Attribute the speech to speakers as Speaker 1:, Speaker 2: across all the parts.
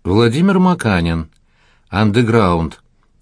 Speaker 1: Владимир Маканин. Андеграунд.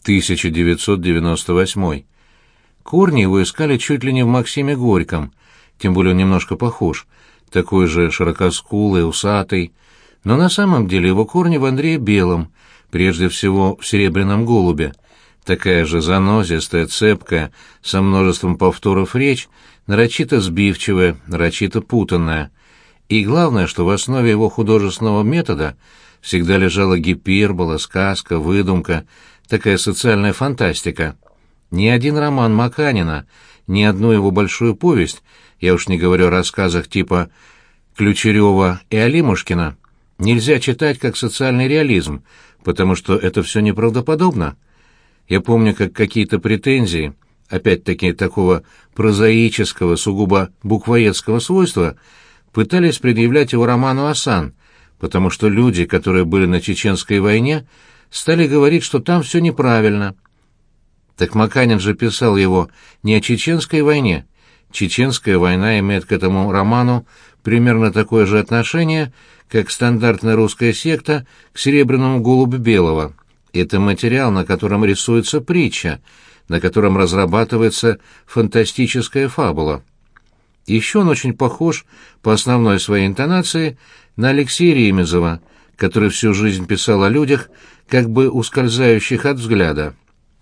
Speaker 1: 1998. Корни его искали чуть ли не в Максиме Горьком, тем более он немножко похож, такой же широкоскулый, усатый, но на самом деле его корни в Андрее Белом, прежде всего в «Серебряном голубе». Такая же занозистая, цепкая, со множеством повторов речь, нарочито сбивчивая, нарочито путанная. И главное, что в основе его художественного метода всегда лежала гипербола, сказка, выдумка, такая социальная фантастика. Ни один роман Маканина, ни одну его большую повесть, я уж не говорю о рассказах типа Ключерева и Алимушкина, нельзя читать как социальный реализм, потому что это все неправдоподобно. Я помню, как какие-то претензии, опять-таки такого прозаического, сугубо буквоедского свойства, пытались предъявлять его роману «Асан», потому что люди, которые были на Чеченской войне, стали говорить, что там все неправильно. Так Маканин же писал его не о Чеченской войне. Чеченская война имеет к этому роману примерно такое же отношение, как стандартная русская секта к «Серебряному голубю Белого». Это материал, на котором рисуется притча, на котором разрабатывается фантастическая фабула. Еще он очень похож по основной своей интонации на Алексея Ремезова, который всю жизнь писал о людях, как бы ускользающих от взгляда.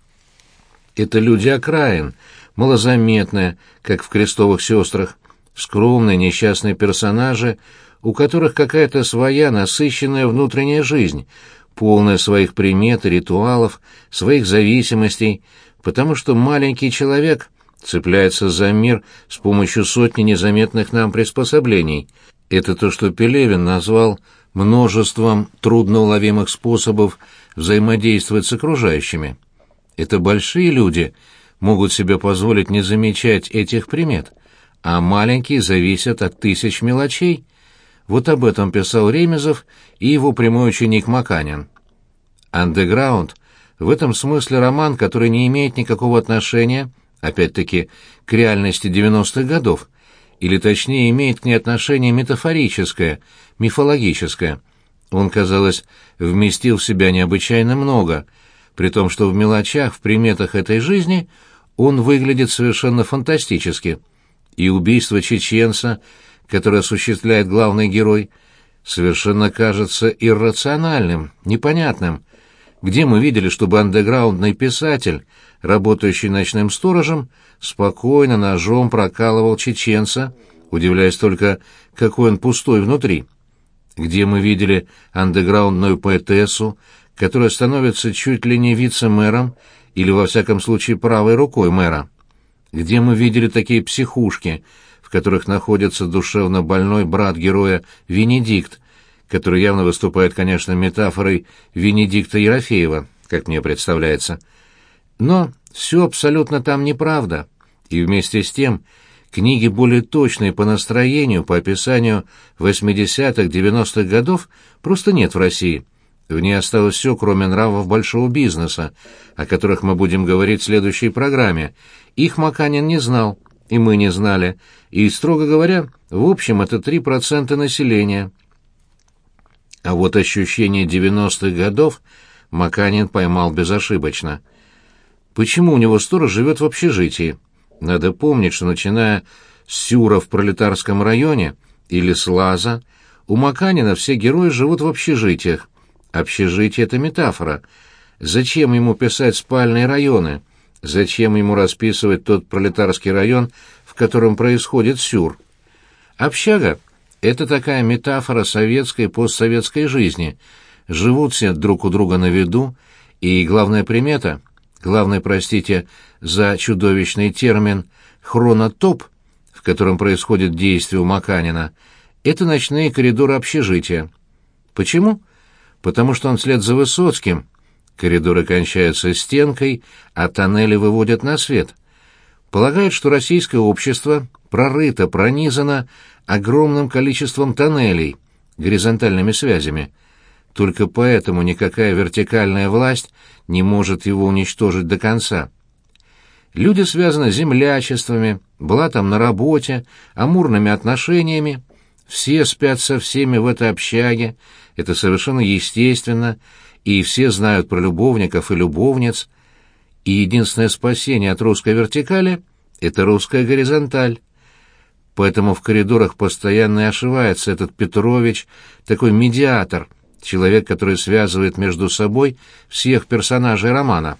Speaker 1: Это люди окраин, малозаметные, как в «Крестовых сестрах», скромные несчастные персонажи, у которых какая-то своя насыщенная внутренняя жизнь, полная своих примет и ритуалов, своих зависимостей, потому что маленький человек цепляется за мир с помощью сотни незаметных нам приспособлений. Это то, что Пелевин назвал множеством трудноуловимых способов взаимодействовать с окружающими. Это большие люди могут себе позволить не замечать этих примет, а маленькие зависят от тысяч мелочей. Вот об этом писал Ремезов и его прямой ученик Маканин. «Андеграунд» — в этом смысле роман, который не имеет никакого отношения, опять-таки, к реальности 90-х годов, или точнее имеет к ней отношение метафорическое, мифологическое. Он, казалось, вместил в себя необычайно много, при том, что в мелочах, в приметах этой жизни он выглядит совершенно фантастически. И убийство чеченца, которое осуществляет главный герой, совершенно кажется иррациональным, непонятным. Где мы видели, чтобы андеграундный писатель, работающий ночным сторожем, спокойно ножом прокалывал чеченца, удивляясь только, какой он пустой внутри? Где мы видели андеграундную поэтессу, которая становится чуть ли не вице-мэром или, во всяком случае, правой рукой мэра? Где мы видели такие психушки, в которых находится душевно больной брат героя Венедикт, который явно выступает, конечно, метафорой Венедикта Ерофеева, как мне представляется. Но все абсолютно там неправда, и вместе с тем книги более точные по настроению, по описанию 80-х, 90-х годов просто нет в России. В ней осталось все, кроме нравов большого бизнеса, о которых мы будем говорить в следующей программе. Их Маканин не знал, и мы не знали, и, строго говоря, в общем, это 3% населения. А вот ощущение 90-х годов Маканин поймал безошибочно. Почему у него сторож живет в общежитии? Надо помнить, что начиная с Сюра в пролетарском районе или с Лаза, у Маканина все герои живут в общежитиях. Общежитие — это метафора. Зачем ему писать спальные районы? Зачем ему расписывать тот пролетарский район, в котором происходит Сюр? Общага — это такая метафора советской и постсоветской жизни. Живут все друг у друга на виду, и главная примета, главный, простите за чудовищный термин, хронотоп, в котором происходит действие у Маканина, это ночные коридоры общежития. Почему? Потому что он вслед за Высоцким. Коридоры кончаются стенкой, а тоннели выводят на свет. Полагает, что российское общество прорыто, пронизано огромным количеством тоннелей, горизонтальными связями. Только поэтому никакая вертикальная власть не может его уничтожить до конца. Люди связаны с землячествами, блатом на работе, амурными отношениями. все спят со всеми в этой общаге, это совершенно естественно, и все знают про любовников и любовниц, и единственное спасение от русской вертикали — это русская горизонталь. Поэтому в коридорах постоянно и ошивается этот Петрович, такой медиатор, человек, который связывает между собой всех персонажей романа.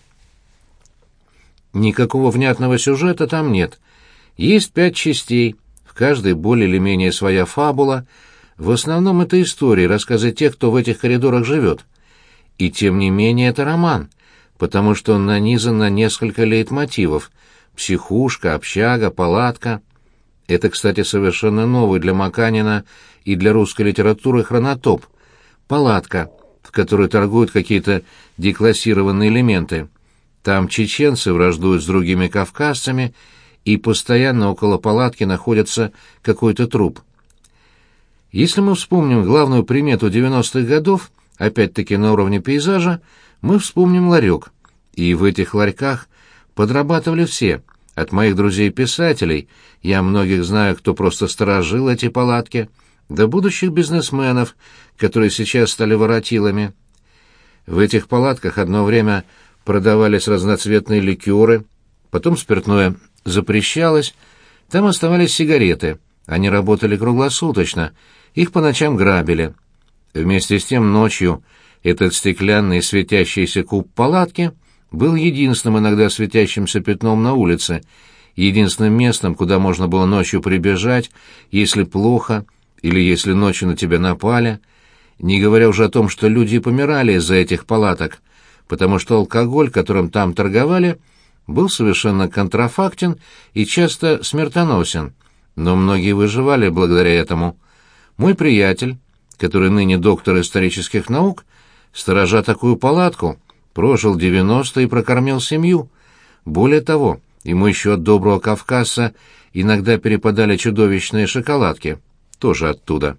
Speaker 1: Никакого внятного сюжета там нет. Есть 5 частей, в каждой более или менее своя фабула. В основном это истории, рассказы тех, кто в этих коридорах живет. И тем не менее это роман, потому что он нанизан на несколько лейтмотивов: психушка, общага, палатка. Это, кстати, совершенно новый для Маканина и для русской литературы хронотоп. Палатка, в которой торгуют какие-то деклассированные элементы. Там чеченцы враждуют с другими кавказцами, и постоянно около палатки находится какой-то труп. Если мы вспомним главную примету 90-х годов, опять-таки на уровне пейзажа, мы вспомним ларек. И в этих ларьках подрабатывали все. От моих друзей-писателей, я многих знаю, кто просто сторожил эти палатки, до будущих бизнесменов, которые сейчас стали воротилами. В этих палатках одно время продавались разноцветные ликеры, потом спиртное запрещалось, там оставались сигареты, они работали круглосуточно, их по ночам грабили. Вместе с тем ночью этот стеклянный светящийся куб палатки был единственным иногда светящимся пятном на улице, единственным местом, куда можно было ночью прибежать, если плохо или если ночью на тебя напали, не говоря уже о том, что люди помирали из-за этих палаток, потому что алкоголь, которым там торговали, был совершенно контрафактен и часто смертоносен, но многие выживали благодаря этому. Мой приятель, который ныне доктор исторических наук, сторожа такую палатку, прожил 90 и прокормил семью. Более того, ему еще от доброго кавказца иногда перепадали чудовищные шоколадки, тоже оттуда.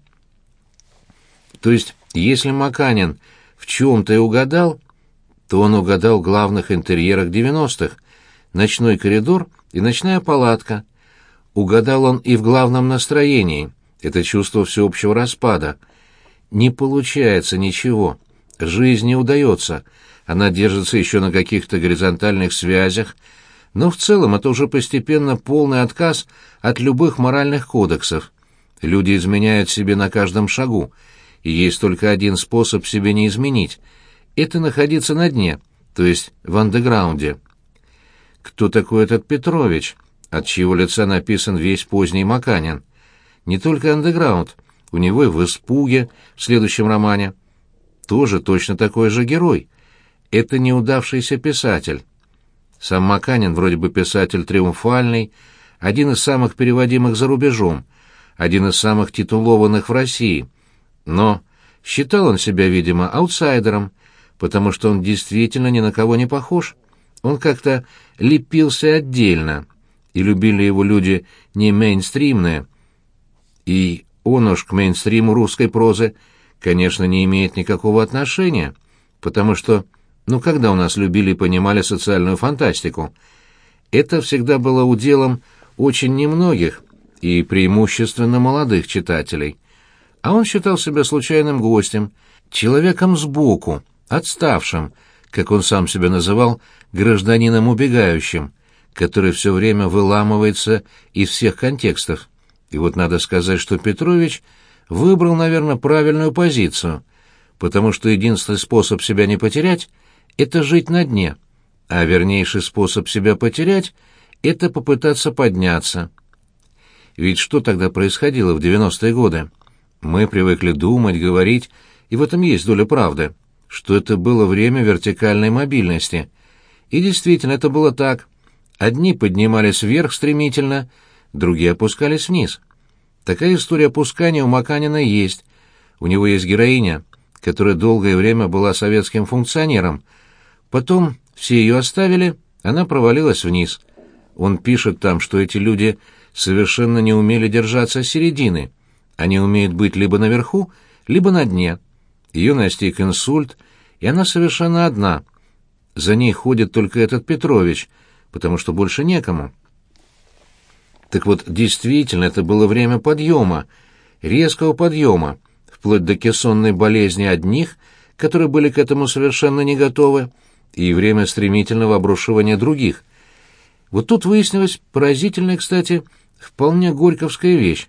Speaker 1: То есть, если Маканин в чем-то и угадал, то он угадал в главных интерьерах 90-х: ночной коридор и ночная палатка. Угадал он и в главном настроении, это чувство всеобщего распада. Не получается ничего, жизнь не удается, она держится еще на каких-то горизонтальных связях, но в целом это уже постепенно полный отказ от любых моральных кодексов. Люди изменяют себе на каждом шагу, и есть только один способ себе не изменить — это находиться на дне, то есть в андеграунде. Кто такой этот Петрович, от чьего лица написан весь поздний Маканин? Не только андеграунд, у него и в «Испуге», в следующем романе, тоже точно такой же герой. Это неудавшийся писатель. Сам Маканин вроде бы писатель триумфальный, один из самых переводимых за рубежом, один из самых титулованных в России, но считал он себя, видимо, аутсайдером, потому что он действительно ни на кого не похож. Он как-то лепился отдельно, и любили его люди не мейнстримные, и он уж к мейнстриму русской прозы, конечно, не имеет никакого отношения, потому что, когда у нас любили и понимали социальную фантастику, это всегда было уделом очень немногих и преимущественно молодых читателей. А он считал себя случайным гостем, человеком сбоку, отставшим, как он сам себя называл, гражданином убегающим, который все время выламывается из всех контекстов. И вот надо сказать, что Петрович выбрал, наверное, правильную позицию, потому что единственный способ себя не потерять — это жить на дне, а вернейший способ себя потерять — это попытаться подняться. Ведь что тогда происходило в 90-е годы? Мы привыкли думать, говорить, и в этом есть доля правды, что это было время вертикальной мобильности. И действительно, это было так. Одни поднимались вверх стремительно, другие опускались вниз. Такая история опускания у Маканина есть. У него есть героиня, которая долгое время была советским функционером. Потом все ее оставили, она провалилась вниз. Он пишет там, что эти люди совершенно не умели держаться середины. Они умеют быть либо наверху, либо на дне. Ее настиг инсульт, и она совершенно одна. За ней ходит только этот Петрович, потому что больше некому. Так вот, действительно, это было время подъема, резкого подъема, вплоть до кессонной болезни одних, которые были к этому совершенно не готовы, и время стремительного обрушивания других. Вот тут выяснилась поразительная, кстати, вполне горьковская вещь.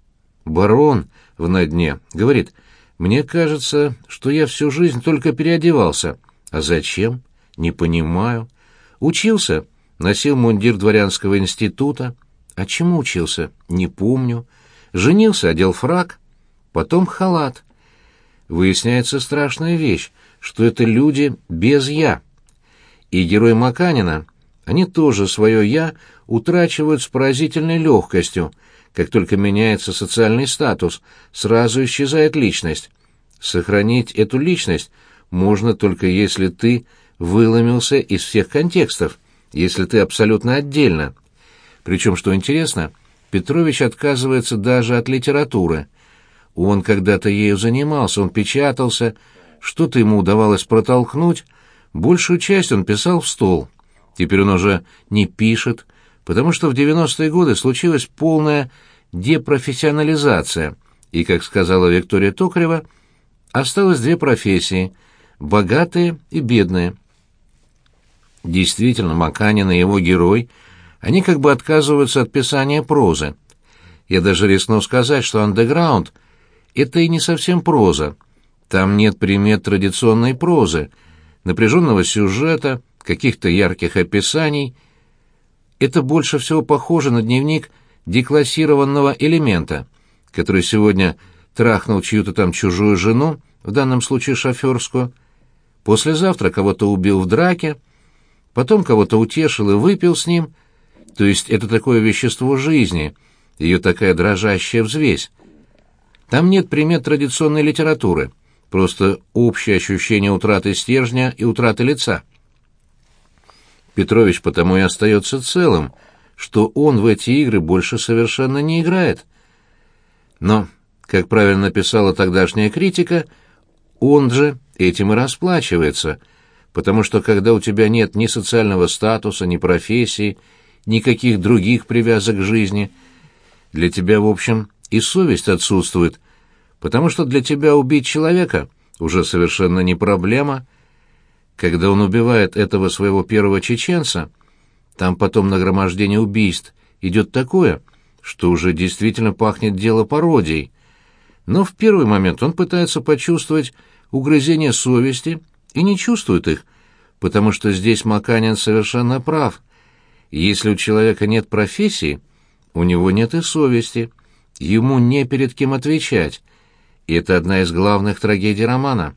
Speaker 1: Барон на дне говорит: «Мне кажется, что я всю жизнь только переодевался. А зачем? Не понимаю. Учился, носил мундир дворянского института. А чему учился? Не помню. Женился, одел фрак, потом халат. Выясняется страшная вещь, что это люди без «я». И герои Маканина, они тоже свое «я» утрачивают с поразительной легкостью. Как только меняется социальный статус, сразу исчезает личность. Сохранить эту личность можно только если ты выломился из всех контекстов, если ты абсолютно отдельно. Причем, что интересно, Петрович отказывается даже от литературы. Он когда-то ею занимался, он печатался, что-то ему удавалось протолкнуть, большую часть он писал в стол. Теперь он уже не пишет, потому что в 90-е годы случилась полная депрофессионализация, и, как сказала Виктория Токарева, осталось две профессии — богатые и бедные. Действительно, Маканин и его герой, они как бы отказываются от писания прозы. Я даже рискну сказать, что «Андеграунд» — это и не совсем проза. Там нет примет традиционной прозы, напряженного сюжета, каких-то ярких описаний. Это больше всего похоже на дневник деклассированного элемента, который сегодня трахнул чью-то там чужую жену, в данном случае шоферскую, послезавтра кого-то убил в драке, потом кого-то утешил и выпил с ним. То есть это такое вещество жизни, ее такая дрожащая взвесь. Там нет примет традиционной литературы, просто общее ощущение утраты стержня и утраты лица. Петрович потому и остается целым, что он в эти игры больше совершенно не играет. Но, как правильно написала тогдашняя критика, он же этим и расплачивается, потому что когда у тебя нет ни социального статуса, ни профессии, никаких других привязок к жизни, для тебя, в общем, и совесть отсутствует, потому что для тебя убить человека уже совершенно не проблема. Когда он убивает этого своего первого чеченца, там потом нагромождение убийств идет такое, что уже действительно пахнет дело пародией. Но в первый момент он пытается почувствовать угрызение совести и не чувствует их, потому что здесь Маканин совершенно прав. Если у человека нет профессии, у него нет и совести, ему не перед кем отвечать, и это одна из главных трагедий романа.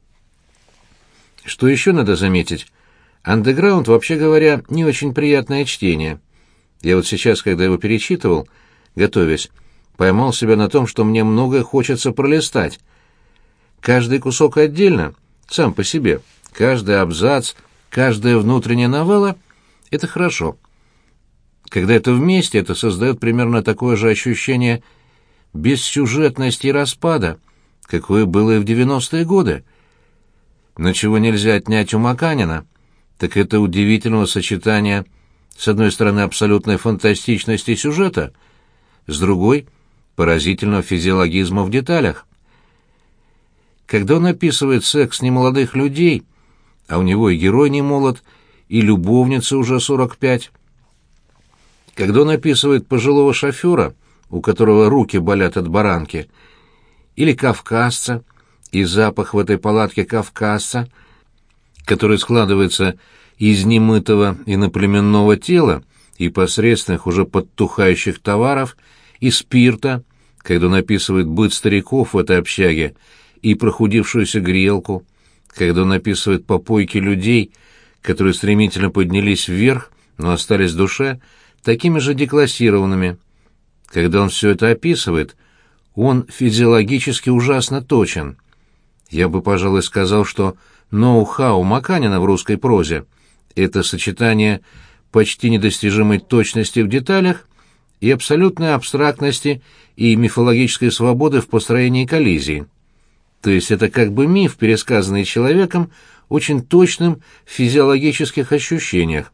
Speaker 1: Что еще надо заметить? «Андеграунд», вообще говоря, не очень приятное чтение. Я вот сейчас, когда его перечитывал, готовясь, поймал себя на том, что мне многое хочется пролистать. Каждый кусок отдельно, сам по себе, каждый абзац, каждая внутренняя новелла — это хорошо. Когда это вместе, это создает примерно такое же ощущение бессюжетности и распада, какое было и в 90-е годы. Но чего нельзя отнять у Маканина, так это удивительного сочетания с одной стороны абсолютной фантастичности сюжета, с другой — поразительного физиологизма в деталях. Когда он описывает секс немолодых людей, а у него и герой не молод, и любовница уже 45, когда он описывает пожилого шофера, у которого руки болят от баранки, или кавказца, и запах в этой палатке кавказца, который складывается из немытого иноплеменного тела и посредственных уже подтухающих товаров, и спирта, когда он описывает быт стариков в этой общаге, и прохудившуюся грелку, когда он описывает попойки людей, которые стремительно поднялись вверх, но остались в душе такими же деклассированными. Когда он все это описывает, он физиологически ужасно точен. Я бы, пожалуй, сказал, что ноу-хау Маканина в русской прозе — это сочетание почти недостижимой точности в деталях и абсолютной абстрактности и мифологической свободы в построении коллизии. То есть это как бы миф, пересказанный человеком, очень точным в физиологических ощущениях.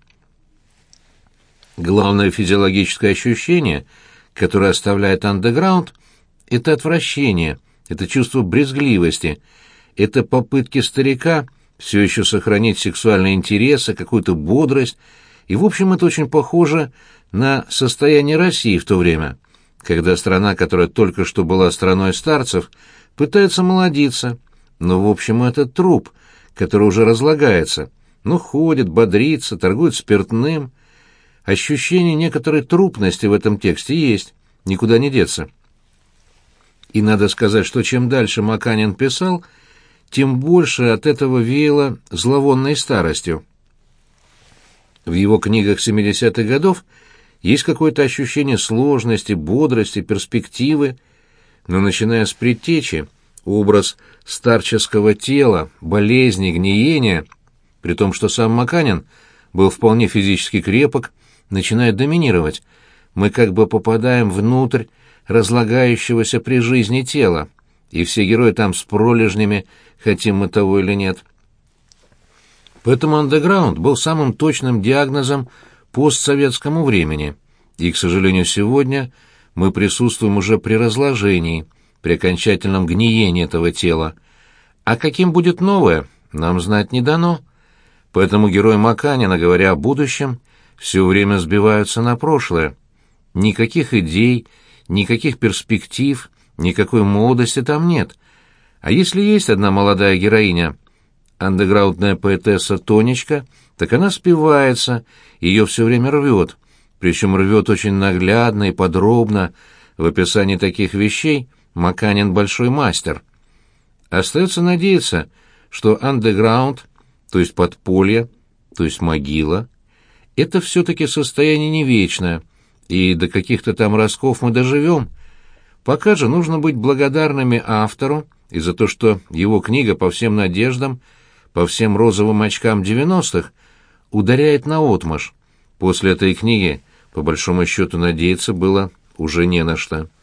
Speaker 1: Главное физиологическое ощущение, которое оставляет «Андеграунд», это отвращение, это чувство брезгливости, это попытки старика все еще сохранить сексуальные интересы, какую-то бодрость, и, в общем, это очень похоже на состояние России в то время, когда страна, которая только что была страной старцев, пытается молодиться, но, в общем, это труп, который уже разлагается, но ходит, бодрится, торгует спиртным. Ощущение некоторой трупности в этом тексте есть, никуда не деться. И надо сказать, что чем дальше Маканин писал, тем больше от этого веяло зловонной старостью. В его книгах 70-х годов есть какое-то ощущение сложности, бодрости, перспективы, но начиная с «Предтечи», образ старческого тела, болезни, гниения, при том, что сам Маканин был вполне физически крепок, начинает доминировать. Мы как бы попадаем внутрь разлагающегося при жизни тела, и все герои там с пролежнями, хотим мы того или нет. Поэтому андеграунд был самым точным диагнозом постсоветскому времени, и, к сожалению, сегодня мы присутствуем уже при разложении, при окончательном гниении этого тела. А каким будет новое, нам знать не дано. Поэтому герои Маканина, говоря о будущем, все время сбиваются на прошлое. Никаких идей, никаких перспектив, никакой молодости там нет. А если есть одна молодая героиня, андеграундная поэтесса Тонечка, так она спивается, ее все время рвет, причем рвет очень наглядно и подробно. В описании таких вещей Маканин большой мастер. Остается надеяться, что андеграунд, то есть подполье, то есть могила, это все-таки состояние не вечное, и до каких-то там ростков мы доживем. Пока же нужно быть благодарными автору и за то, что его книга по всем надеждам, по всем розовым очкам 90-х ударяет наотмашь. После этой книги, по большому счету, надеяться было уже не на что.